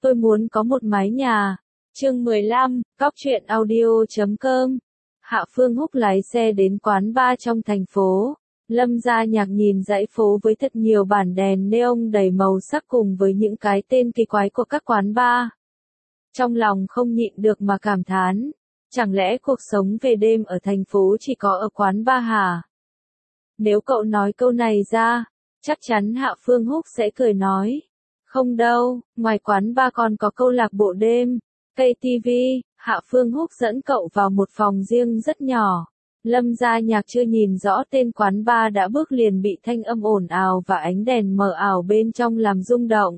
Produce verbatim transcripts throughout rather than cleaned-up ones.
Tôi muốn có một mái nhà. Chương mười lăm, Cóc truyện audio chấm com. Hạ Phương Húc lái xe đến quán bar trong thành phố. Lâm Gia Nhạc nhìn dãy phố với thật nhiều bản đèn neon đầy màu sắc cùng với những cái tên kỳ quái của các quán bar. Trong lòng không nhịn được mà cảm thán, chẳng lẽ cuộc sống về đêm ở thành phố chỉ có ở quán bar hả? Nếu cậu nói câu này ra, chắc chắn Hạ Phương Húc sẽ cười nói. Không đâu, ngoài quán bar còn có câu lạc bộ đêm, ca tê vê. Hạ Phương Húc dẫn cậu vào một phòng riêng rất nhỏ. Lâm Gia Nhạc chưa nhìn rõ tên quán bar đã bước liền bị thanh âm ồn ào và ánh đèn mờ ảo bên trong làm rung động.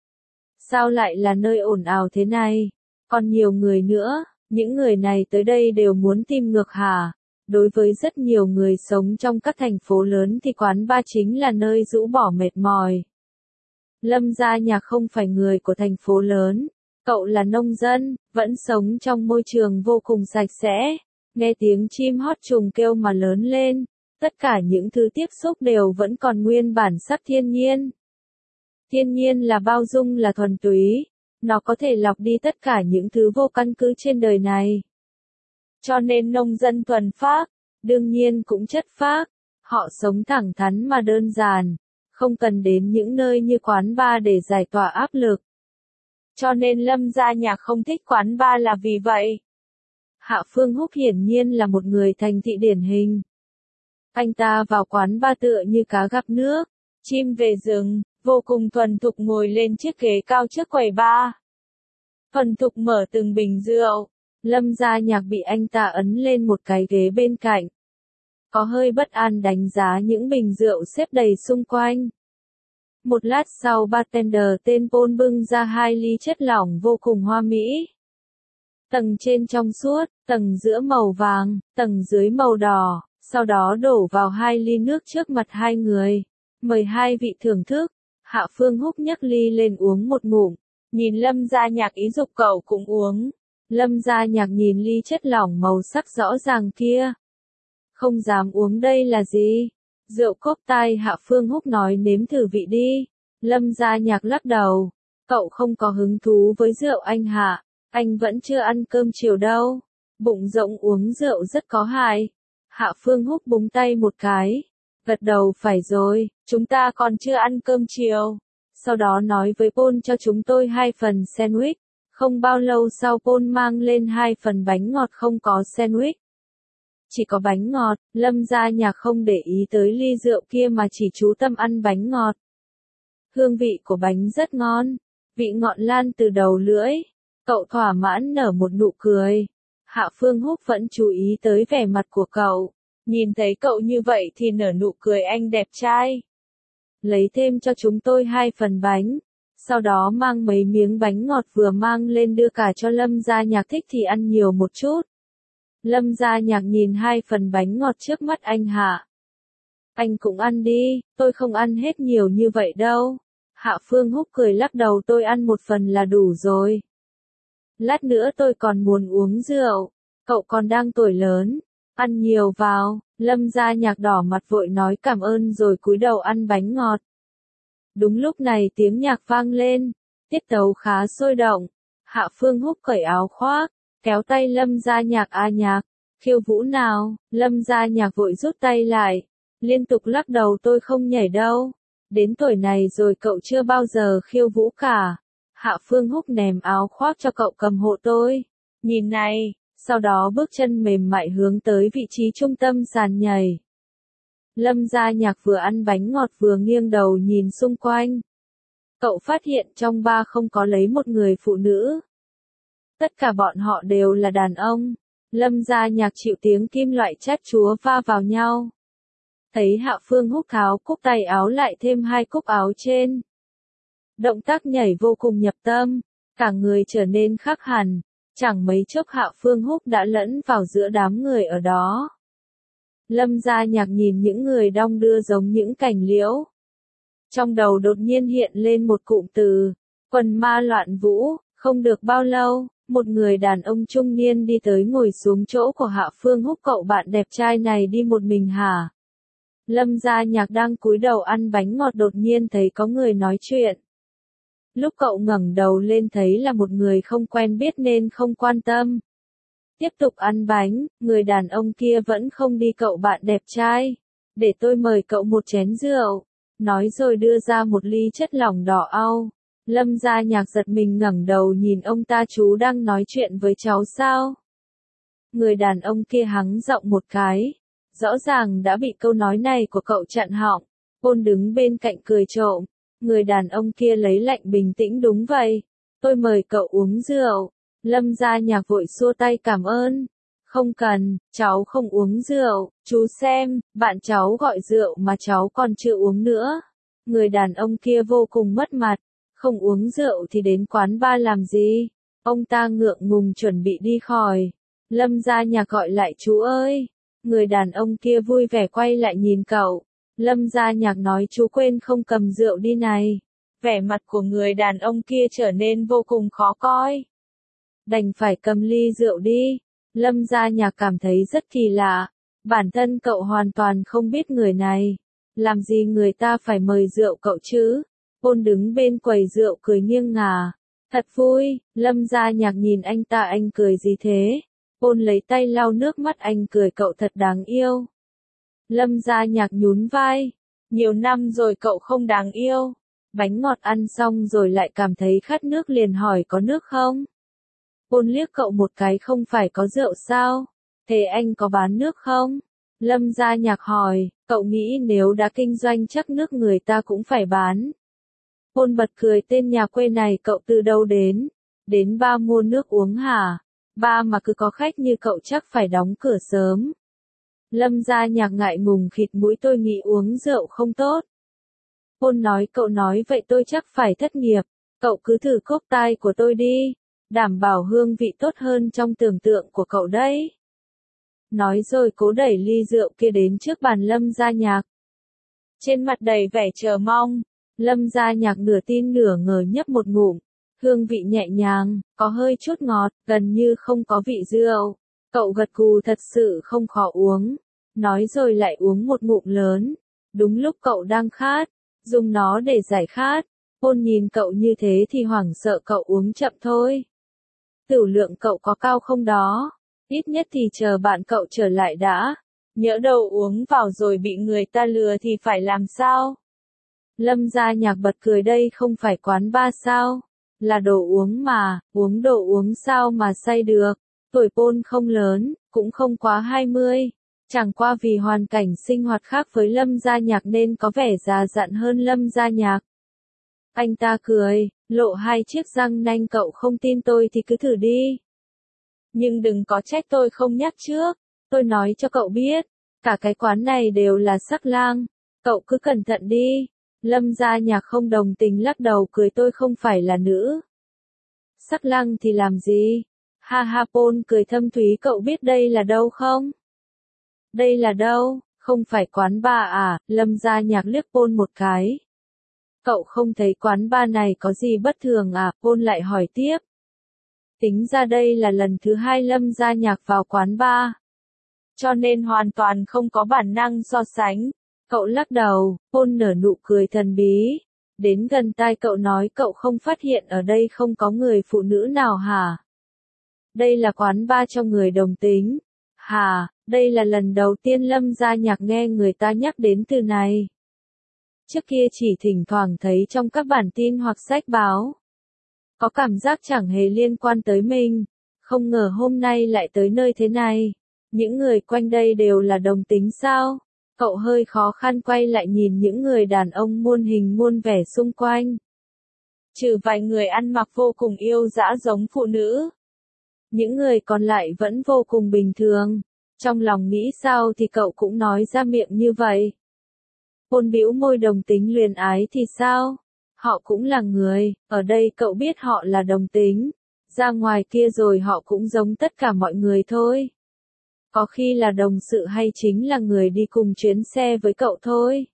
Sao lại là nơi ồn ào thế này? Còn nhiều người nữa, những người này tới đây đều muốn tìm ngược hả? Đối với rất nhiều người sống trong các thành phố lớn thì quán bar chính là nơi rũ bỏ mệt mỏi. Lâm Gia Nhạc không phải người của thành phố lớn, cậu là nông dân, vẫn sống trong môi trường vô cùng sạch sẽ, nghe tiếng chim hót trùng kêu mà lớn lên, tất cả những thứ tiếp xúc đều vẫn còn nguyên bản sắc thiên nhiên. Thiên nhiên là bao dung, là thuần túy, nó có thể lọc đi tất cả những thứ vô căn cứ trên đời này. Cho nên nông dân thuần phác, đương nhiên cũng chất phác, họ sống thẳng thắn mà đơn giản, không cần đến những nơi như quán bar để giải tỏa áp lực. Cho nên Lâm Gia Nhạc không thích quán bar là vì vậy. Hạ Phương Húc hiển nhiên là một người thành thị điển hình. Anh ta vào quán bar tựa như cá gặp nước, chim về rừng, vô cùng thuần thục ngồi lên chiếc ghế cao trước quầy bar. Thuần thục mở từng bình rượu, Lâm Gia Nhạc bị anh ta ấn lên một cái ghế bên cạnh. Có hơi bất an đánh giá những bình rượu xếp đầy xung quanh. Một lát sau bartender tên Paul bưng ra hai ly chất lỏng vô cùng hoa mỹ. Tầng trên trong suốt, tầng giữa màu vàng, tầng dưới màu đỏ, sau đó đổ vào hai ly nước trước mặt hai người. Mời hai vị thưởng thức. Hạ Phương Húc nhấc ly lên uống một ngụm, nhìn Lâm Gia Nhạc ý dục cậu cũng uống. Lâm Gia Nhạc nhìn ly chất lỏng màu sắc rõ ràng kia. Không dám uống, đây là gì? Rượu cốp tai. Hạ Phương Húc nói nếm thử vị đi. Lâm Gia Nhạc lắc đầu. Cậu không có hứng thú với rượu anh Hạ, anh vẫn chưa ăn cơm chiều đâu. Bụng rộng uống rượu rất có hại. Hạ Phương Húc búng tay một cái. Gật đầu, phải rồi, chúng ta còn chưa ăn cơm chiều. Sau đó nói với Paul cho chúng tôi hai phần sandwich. Không bao lâu sau Paul mang lên hai phần bánh ngọt không có sandwich. Chỉ có bánh ngọt. Lâm Gia Nhạc không để ý tới ly rượu kia mà chỉ chú tâm ăn bánh ngọt. Hương vị của bánh rất ngon, vị ngọt lan từ đầu lưỡi. Cậu thỏa mãn nở một nụ cười. Hạ Phương Húc vẫn chú ý tới vẻ mặt của cậu. Nhìn thấy cậu như vậy thì nở nụ cười anh đẹp trai. Lấy thêm cho chúng tôi hai phần bánh. Sau đó mang mấy miếng bánh ngọt vừa mang lên đưa cả cho Lâm Gia Nhạc, thích thì ăn nhiều một chút. Lâm Gia Nhạc nhìn hai phần bánh ngọt trước mắt anh Hạ. Anh cũng ăn đi, tôi không ăn hết nhiều như vậy đâu. Hạ Phương Húc cười lắc đầu, tôi ăn một phần là đủ rồi. Lát nữa tôi còn muốn uống rượu, cậu còn đang tuổi lớn, ăn nhiều vào. Lâm Gia Nhạc đỏ mặt vội nói cảm ơn rồi cúi đầu ăn bánh ngọt. Đúng lúc này tiếng nhạc vang lên, tiết tấu khá sôi động. Hạ Phương Húc cởi áo khoác, kéo tay Lâm Gia Nhạc. A Nhạc, khiêu vũ nào? Lâm Gia Nhạc vội rút tay lại, liên tục lắc đầu, tôi không nhảy đâu. Đến tuổi này rồi cậu chưa bao giờ khiêu vũ cả. Hạ Phương Húc ném áo khoác cho cậu, cầm hộ tôi. Nhìn này, sau đó bước chân mềm mại hướng tới vị trí trung tâm sàn nhảy. Lâm Gia Nhạc vừa ăn bánh ngọt vừa nghiêng đầu nhìn xung quanh. Cậu phát hiện trong bar không có lấy một người phụ nữ. Tất cả bọn họ đều là đàn ông. Lâm Gia Nhạc chịu tiếng kim loại chát chúa va vào nhau. Thấy Hạ Phương Húc tháo cúc tay áo lại thêm hai cúc áo trên. Động tác nhảy vô cùng nhập tâm, cả người trở nên khác hẳn. Chẳng mấy chốc Hạ Phương Húc đã lẫn vào giữa đám người ở đó. Lâm Gia Nhạc nhìn những người đong đưa giống những cành liễu. Trong đầu đột nhiên hiện lên một cụm từ, quần ma loạn vũ. Không được bao lâu, một người đàn ông trung niên đi tới ngồi xuống chỗ của Hạ Phương Húc. Cậu bạn đẹp trai này đi một mình hả? Lâm Gia Nhạc đang cúi đầu ăn bánh ngọt đột nhiên thấy có người nói chuyện. Lúc cậu ngẩng đầu lên thấy là một người không quen biết nên không quan tâm. Tiếp tục ăn bánh, người đàn ông kia vẫn không đi cậu bạn đẹp trai. Để tôi mời cậu một chén rượu. Nói rồi đưa ra một ly chất lỏng đỏ au. Lâm Gia Nhạc giật mình ngẩng đầu nhìn ông ta, chú đang nói chuyện với cháu sao? Người đàn ông kia hắng giọng một cái. Rõ ràng đã bị câu nói này của cậu chặn họng. Paul đứng bên cạnh cười trộm. Người đàn ông kia lấy lạnh bình tĩnh, đúng vậy. Tôi mời cậu uống rượu. Lâm Gia Nhạc vội xua tay cảm ơn. Không cần, cháu không uống rượu. Chú xem, bạn cháu gọi rượu mà cháu còn chưa uống nữa. Người đàn ông kia vô cùng mất mặt. Không uống rượu thì đến quán bar làm gì? Ông ta ngượng ngùng chuẩn bị đi khỏi. Lâm Gia Nhạc gọi lại, chú ơi. Người đàn ông kia vui vẻ quay lại nhìn cậu. Lâm Gia Nhạc nói, chú quên không cầm rượu đi này. Vẻ mặt của người đàn ông kia trở nên vô cùng khó coi. Đành phải cầm ly rượu đi. Lâm Gia Nhạc cảm thấy rất kỳ lạ. Bản thân cậu hoàn toàn không biết người này. Làm gì người ta phải mời rượu cậu chứ? Paul đứng bên quầy rượu cười nghiêng ngả. Thật vui. Lâm Gia Nhạc nhìn anh ta, anh cười gì thế? Paul lấy tay lau nước mắt, anh cười, cậu thật đáng yêu. Lâm Gia Nhạc nhún vai. Nhiều năm rồi cậu không đáng yêu. Bánh ngọt ăn xong rồi lại cảm thấy khát nước liền hỏi có nước không? Paul liếc cậu một cái, không phải có rượu sao? Thế anh có bán nước không? Lâm Gia Nhạc hỏi, cậu nghĩ nếu đã kinh doanh chắc nước người ta cũng phải bán. Paul bật cười, tên nhà quê này cậu từ đâu đến? Đến bar mua nước uống hả? Bar mà cứ có khách như cậu chắc phải đóng cửa sớm. Lâm Gia Nhạc ngại ngùng khịt mũi, tôi nghĩ uống rượu không tốt. Paul nói, cậu nói vậy tôi chắc phải thất nghiệp. Cậu cứ thử cốc tai của tôi đi. Đảm bảo hương vị tốt hơn trong tưởng tượng của cậu đấy. Nói rồi cố đẩy ly rượu kia đến trước bàn Lâm Gia Nhạc. Trên mặt đầy vẻ chờ mong, Lâm Gia Nhạc nửa tin nửa ngờ nhấp một ngụm. Hương vị nhẹ nhàng, có hơi chút ngọt, gần như không có vị rượu. Cậu gật gù, thật sự không khó uống. Nói rồi lại uống một ngụm lớn. Đúng lúc cậu đang khát, dùng nó để giải khát. Paul nhìn cậu như thế thì hoảng sợ, cậu uống chậm thôi. Tửu lượng cậu có cao không đó? Ít nhất thì chờ bạn cậu trở lại đã. Nhỡ đâu uống vào rồi bị người ta lừa thì phải làm sao? Lâm Gia Nhạc bật cười, đây không phải quán bar sao? Là đồ uống mà, uống đồ uống sao mà say được? Tuổi Paul không lớn, cũng không quá hai mươi. Chẳng qua vì hoàn cảnh sinh hoạt khác với Lâm Gia Nhạc nên có vẻ già dặn hơn Lâm Gia Nhạc. Anh ta cười, lộ hai chiếc răng nanh, cậu không tin tôi thì cứ thử đi. Nhưng đừng có trách tôi không nhắc trước. Tôi nói cho cậu biết, cả cái quán này đều là sắc lang. Cậu cứ cẩn thận đi. Lâm Gia Nhạc không đồng tình lắc đầu cười, tôi không phải là nữ sắc lang thì làm gì? Ha ha, Paul cười thâm thúy, cậu biết đây là đâu không? Đây là đâu? Không phải quán bar à? Lâm Gia Nhạc liếc Paul một cái. Cậu không thấy quán bar này có gì bất thường à? Paul lại hỏi tiếp. Tính ra đây là lần thứ hai Lâm Gia Nhạc vào quán bar, cho nên hoàn toàn không có bản năng so sánh. Cậu lắc đầu. Paul nở nụ cười thần bí. Đến gần tai cậu nói, cậu không phát hiện ở đây không có người phụ nữ nào hả? Đây là quán bar cho người đồng tính. Hả, đây là lần đầu tiên Lâm Gia Nhạc nghe người ta nhắc đến từ này. Trước kia chỉ thỉnh thoảng thấy trong các bản tin hoặc sách báo. Có cảm giác chẳng hề liên quan tới mình. Không ngờ hôm nay lại tới nơi thế này. Những người quanh đây đều là đồng tính sao? Cậu hơi khó khăn quay lại nhìn những người đàn ông muôn hình muôn vẻ xung quanh. Trừ vài người ăn mặc vô cùng yêu dã giống phụ nữ. Những người còn lại vẫn vô cùng bình thường. Trong lòng nghĩ sao thì cậu cũng nói ra miệng như vậy. Paul bĩu môi, đồng tính luyến ái thì sao? Họ cũng là người, ở đây cậu biết họ là đồng tính. Ra ngoài kia rồi họ cũng giống tất cả mọi người thôi. Có khi là đồng sự hay chính là người đi cùng chuyến xe với cậu thôi.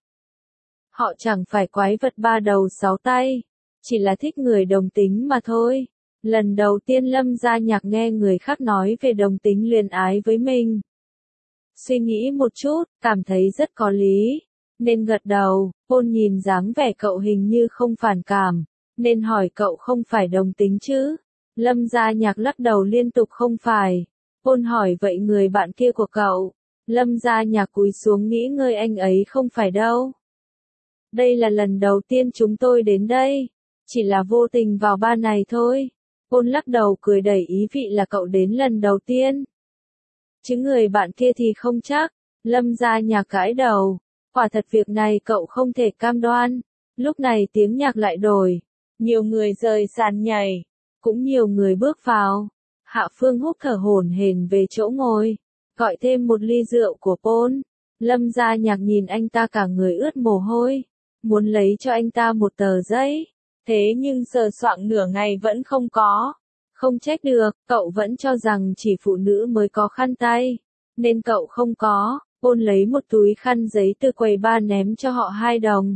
Họ chẳng phải quái vật ba đầu sáu tay, chỉ là thích người đồng tính mà thôi. Lần đầu tiên Lâm Gia Nhạc nghe người khác nói về đồng tính luyến ái với mình. Suy nghĩ một chút, cảm thấy rất có lý, nên gật đầu. Paul nhìn dáng vẻ cậu hình như không phản cảm, nên hỏi cậu không phải đồng tính chứ? Lâm Gia Nhạc lắc đầu liên tục không phải. Ôn hỏi vậy người bạn kia của cậu? Lâm Gia Nhạc cúi xuống nghĩ ngơi anh ấy không phải đâu. Đây là lần đầu tiên chúng tôi đến đây. Chỉ là vô tình vào ba này thôi. Ôn lắc đầu cười đầy ý vị là cậu đến lần đầu tiên. Chứ người bạn kia thì không chắc. Lâm Gia Nhạc gãi đầu. Quả thật việc này cậu không thể cam đoan. Lúc này tiếng nhạc lại đổi. Nhiều người rời sàn nhảy. Cũng nhiều người bước vào. Hạ Phương Húc thở hổn hển về chỗ ngồi. Gọi thêm một ly rượu của Paul. Lâm Gia Nhạc nhìn anh ta cả người ướt mồ hôi. Muốn lấy cho anh ta một tờ giấy. Thế nhưng sờ soạng nửa ngày vẫn không có. Không trách được, cậu vẫn cho rằng chỉ phụ nữ mới có khăn tay. Nên cậu không có. Paul lấy một túi khăn giấy từ quầy bar ném cho họ hai đồng.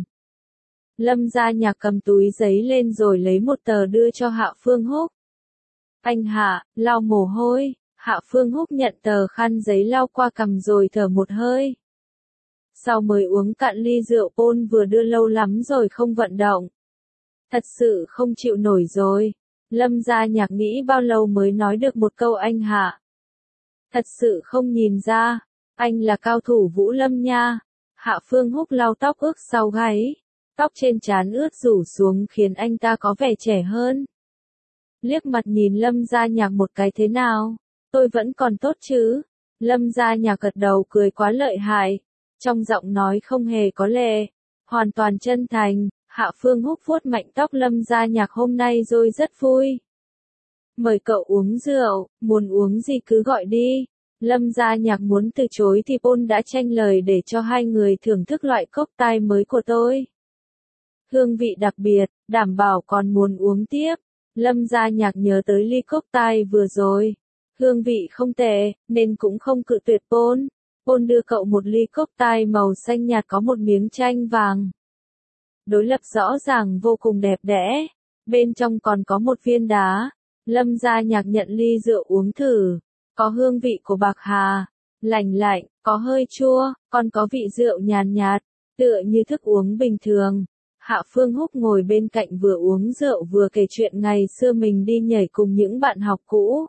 Lâm Gia Nhạc cầm túi giấy lên rồi lấy một tờ đưa cho Hạ Phương Húc. Anh Hạ, lau mồ hôi. Hạ Phương Húc nhận tờ khăn giấy lau qua cằm rồi thở một hơi. Sau mới uống cạn ly rượu Paul vừa đưa lâu lắm rồi không vận động. Thật sự không chịu nổi rồi. Lâm Gia Nhạc nghĩ bao lâu mới nói được một câu anh Hạ. Thật sự không nhìn ra. Anh là cao thủ Vũ Lâm nha. Hạ Phương Húc lau tóc ướt sau gáy. Tóc trên trán ướt rủ xuống khiến anh ta có vẻ trẻ hơn. Liếc mặt nhìn Lâm Gia Nhạc một cái thế nào? Tôi vẫn còn tốt chứ? Lâm Gia Nhạc gật đầu cười quá lợi hại. Trong giọng nói không hề có lệ. Hoàn toàn chân thành. Hạ Phương Húc vuốt mạnh tóc Lâm Gia Nhạc hôm nay rồi rất vui. Mời cậu uống rượu, muốn uống gì cứ gọi đi. Lâm Gia Nhạc muốn từ chối thì Paul đã tranh lời để cho hai người thưởng thức loại cocktail mới của tôi. Hương vị đặc biệt, đảm bảo còn muốn uống tiếp. Lâm Gia Nhạc nhớ tới ly cocktail vừa rồi. Hương vị không tệ, nên cũng không cự tuyệt Paul. Paul đưa cậu một ly cocktail màu xanh nhạt có một miếng chanh vàng. Đối lập rõ ràng vô cùng đẹp đẽ. Bên trong còn có một viên đá. Lâm Gia Nhạc nhận ly rượu uống thử. Có hương vị của bạc hà. Lành lạnh, có hơi chua, còn có vị rượu nhàn nhạt, tựa như thức uống bình thường. Hạ Phương Húc ngồi bên cạnh vừa uống rượu vừa kể chuyện ngày xưa mình đi nhảy cùng những bạn học cũ.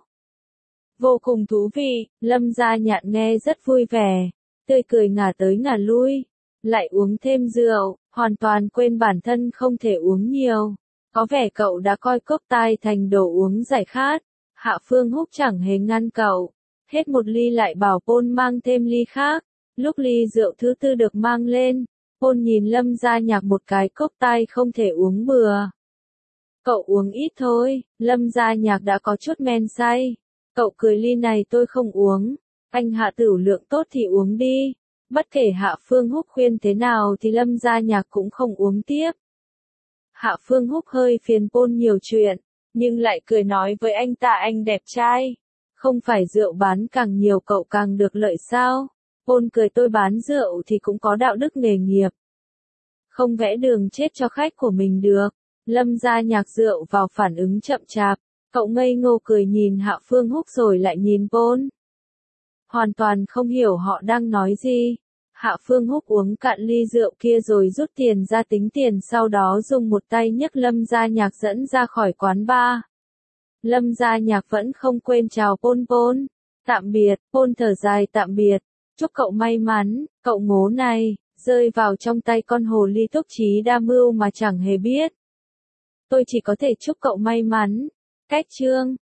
Vô cùng thú vị, Lâm Gia Nhạc nghe rất vui vẻ, tươi cười ngả tới ngả lui, lại uống thêm rượu, hoàn toàn quên bản thân không thể uống nhiều. Có vẻ cậu đã coi cocktail thành đồ uống giải khát. Hạ Phương Húc chẳng hề ngăn cậu, hết một ly lại bảo Paul mang thêm ly khác. Lúc ly rượu thứ tư được mang lên, Paul nhìn Lâm Gia Nhạc một cái cocktail không thể uống bừa. Cậu uống ít thôi, Lâm Gia Nhạc đã có chút men say. Cậu cười ly này tôi không uống, anh Hạ tửu lượng tốt thì uống đi. Bất kể Hạ Phương Húc khuyên thế nào thì Lâm Gia Nhạc cũng không uống tiếp. Hạ Phương Húc hơi phiền Paul nhiều chuyện, nhưng lại cười nói với anh ta anh đẹp trai. Không phải rượu bán càng nhiều cậu càng được lợi sao? Paul cười tôi bán rượu thì cũng có đạo đức nghề nghiệp. Không vẽ đường chết cho khách của mình được. Lâm Gia Nhạc rượu vào phản ứng chậm chạp. Cậu ngây ngô cười nhìn Hạ Phương Húc rồi lại nhìn Paul. Hoàn toàn không hiểu họ đang nói gì. Hạ Phương Húc uống cạn ly rượu kia rồi rút tiền ra tính tiền, sau đó dùng một tay nhấc Lâm Gia Nhạc dẫn ra khỏi quán bar. Lâm Gia Nhạc vẫn không quên chào Paul. Paul, tạm biệt. Paul thở dài tạm biệt. Chúc cậu may mắn, cậu ngố này, rơi vào trong tay con hồ ly túc trí đa mưu mà chẳng hề biết. Tôi chỉ có thể chúc cậu may mắn. Cách chương